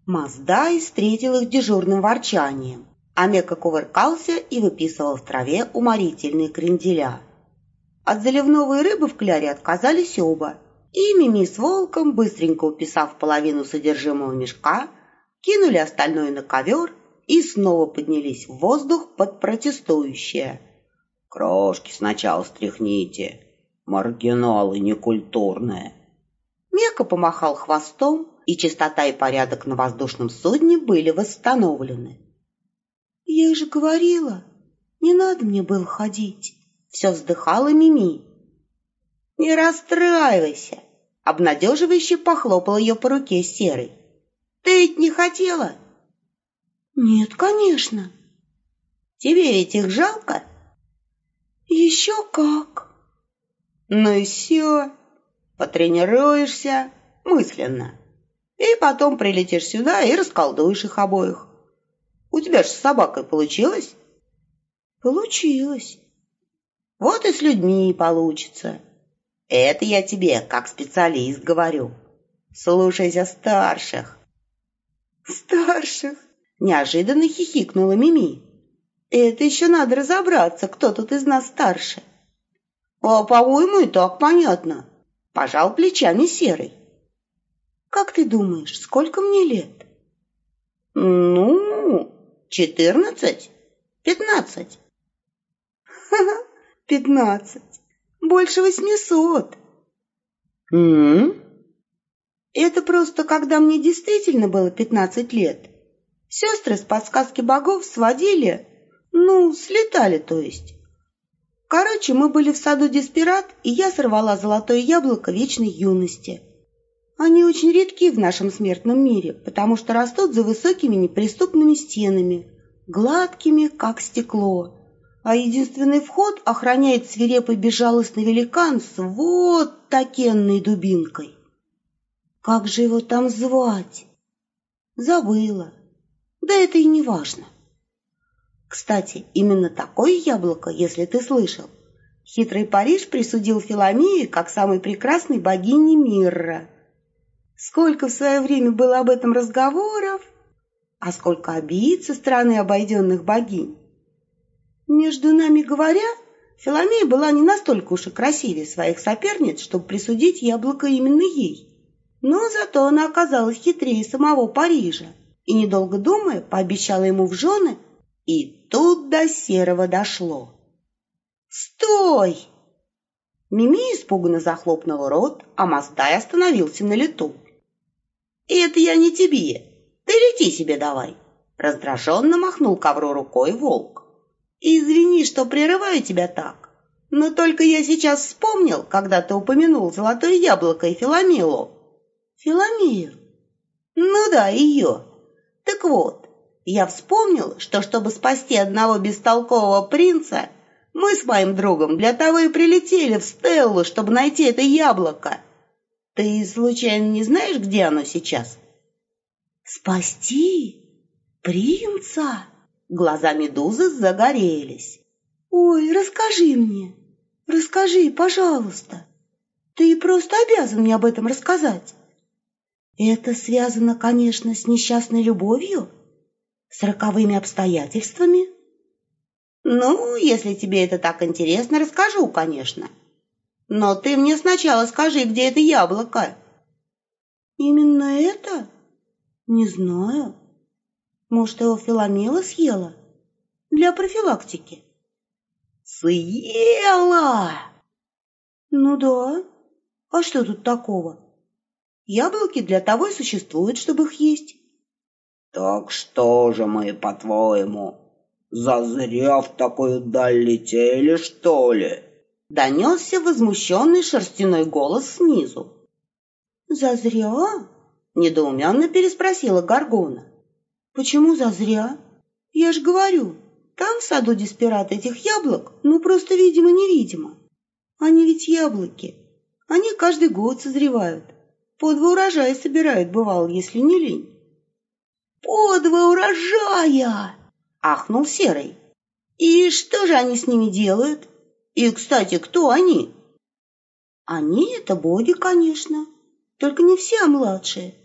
Маздай встретил их дежурным ворчанием, а Мека кувыркался и выписывал в траве уморительные кренделя. От заливной рыбы в кляре отказались оба, и Мими с Волком, быстренько уписав половину содержимого мешка, кинули остальное на ковер и снова поднялись в воздух под протестующее: «Крошки сначала стряхните, маргиналы некультурные». Мека помахал хвостом, и чистота и порядок на воздушном судне были восстановлены. «Я же говорила, не надо мне было ходить», — все вздыхала Мими. «Не расстраивайся», — обнадеживающе похлопал ее по руке Серый. «Ты ведь не хотела?» «Нет, конечно». «Тебе ведь их жалко?» «Еще как». «Ну и все, потренируешься мысленно, и потом прилетишь сюда и расколдуешь их обоих. У тебя же с собакой получилось?» «Получилось». «Вот и с людьми получится. Это я тебе, как специалист, говорю. Слушайся старших». «Старших?» — неожиданно хихикнула Мими. «Это еще надо разобраться, кто тут из нас старше». «А, по-моему, и так понятно», — пожал плечами Серый. «Как ты думаешь, сколько мне лет?» «Ну, 14, 15». «Ха-ха, 15. Больше 800». «Это просто когда мне действительно было 15 лет. Сестры с подсказки богов сводили, слетали, то есть. Короче, мы были в саду Деспират, и я сорвала золотое яблоко вечной юности. Они очень редки в нашем смертном мире, потому что растут за высокими неприступными стенами, гладкими, как стекло, а единственный вход охраняет свирепый безжалостный великан с вот такенной дубинкой. Как же его там звать? Забыла. Да это и не важно. Кстати, именно такое яблоко, если ты слышал, хитрый Париж присудил Филомее как самой прекрасной богине мира. Сколько в свое время было об этом разговоров, а сколько обид со стороны обойденных богинь. Между нами говоря, Филомея была не настолько уж и красивее своих соперниц, чтобы присудить яблоко именно ей. Но зато она оказалась хитрее самого Парижа и, недолго думая, пообещала ему в жены, и тут до Серого дошло. «Стой!» Мими испуганно захлопнула рот, а Маздай остановился на лету. «Это я не тебе. Ты лети себе давай!» Раздраженно махнул ковру рукой Волк. «Извини, что прерываю тебя так, но только я сейчас вспомнил, когда ты упомянул золотое яблоко и Филомелу». «Филомею?» «Ну да, ее. Так вот, я вспомнил, что чтобы спасти одного бестолкового принца, мы с моим другом для того и прилетели в Стеллу, чтобы найти это яблоко. Ты случайно не знаешь, где оно сейчас?» «Спасти? Принца?» Глаза Медузы загорелись. «Ой, расскажи мне, расскажи, пожалуйста. Ты просто обязан мне об этом рассказать. Это связано, конечно, с несчастной любовью, с роковыми обстоятельствами». «Ну, если тебе это так интересно, расскажу, конечно. Но ты мне сначала скажи, где это яблоко». «Именно это? Не знаю. Может, его Филомела съела? Для профилактики». «Съела?» «Ну да. А что тут такого? Яблоки для того и существуют, чтобы их есть». «Так что же мы, по-твоему, зазря в такую даль летели, что ли?» Донесся возмущенный шерстяной голос снизу. «Зазря?» — недоуменно переспросила Горгона. «Почему зазря? Я же говорю, там в саду Деспират этих яблок, просто видимо-невидимо. Они ведь яблоки, они каждый год созревают. По 2 урожая собирают, бывало, если не лень». «По 2 урожая!» — ахнул Серый. «И что же они с ними делают? И, кстати, кто они?» «Они — это боги, конечно, только не все, а младшие.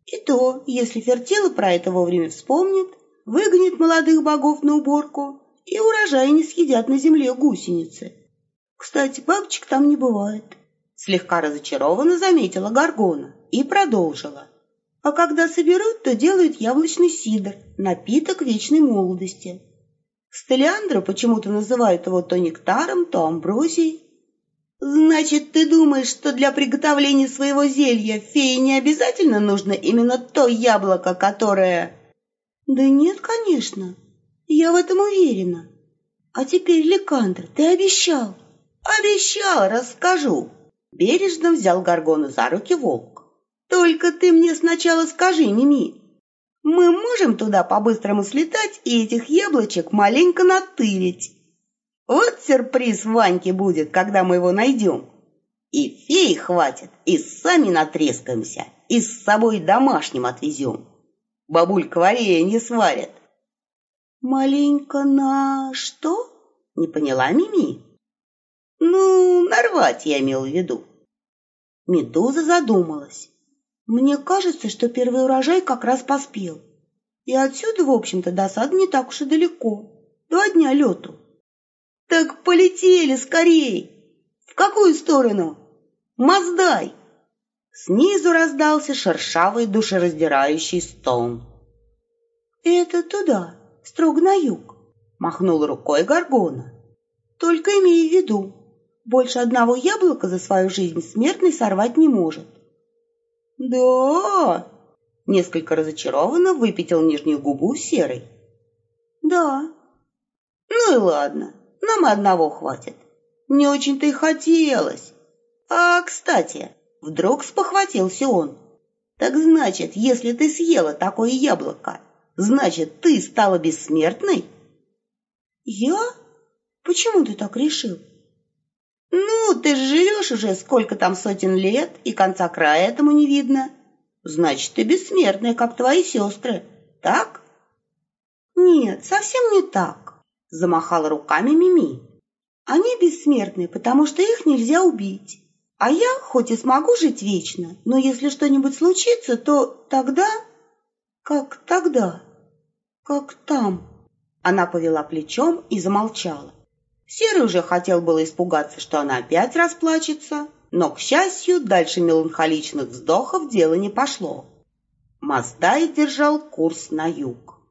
И то, если Фертила про это вовремя вспомнит, выгонит молодых богов на уборку, и урожай не съедят на земле гусеницы. Кстати, бабочек там не бывает. Слегка разочарованно заметила Горгона и продолжила. А когда соберут, то делают яблочный сидр, напиток вечной молодости. Стелиандра почему-то называют его то нектаром, то амброзией. Значит, ты думаешь, что для приготовления своего зелья фее не обязательно нужно именно то яблоко, которое... Да нет, конечно. Я в этом уверена. А теперь, Ликандр, ты обещал. Обещал, расскажу. Бережно взял Горгону за руки волк. Только ты мне сначала скажи, Мими, мы можем туда по-быстрому слетать и этих яблочек маленько натырить? Вот сюрприз Ваньке будет, когда мы его найдем. И феи хватит, и сами натрескаемся, и с собой домашним отвезем. Бабулька варенье не сварят. Маленько на что? Не поняла Мими. Ну, нарвать я имел в виду. Медуза задумалась. Мне кажется, что первый урожай как раз поспел. И отсюда, в общем-то, до сада не так уж и далеко. 2 дня лету. Так полетели скорей! В какую сторону? Маздай! Снизу раздался шершавый душераздирающий стон. Это туда, строго на юг, махнула рукой Горгона. Только имей в виду, больше одного яблока за свою жизнь смертный сорвать не может. Да, несколько разочарованно выпятил нижнюю губу Серый. Да. Ну и ладно, нам одного хватит. Не очень-то и хотелось. А, кстати, вдруг спохватился он. Так значит, если ты съела такое яблоко, значит, ты стала бессмертной? Я? Почему ты так решил? Ну, ты же живешь уже сколько там сотен лет, и конца края этому не видно. Значит, ты бессмертная, как твои сестры, так? Нет, совсем не так, замахала руками Мими. Они бессмертны, потому что их нельзя убить. А я, хоть и смогу жить вечно, но если что-нибудь случится, то тогда... Как тогда? Как там? Она повела плечом и замолчала. Серый уже хотел было испугаться, что она опять расплачется, но, к счастью, дальше меланхоличных вздохов дело не пошло. Маздай держал курс на юг.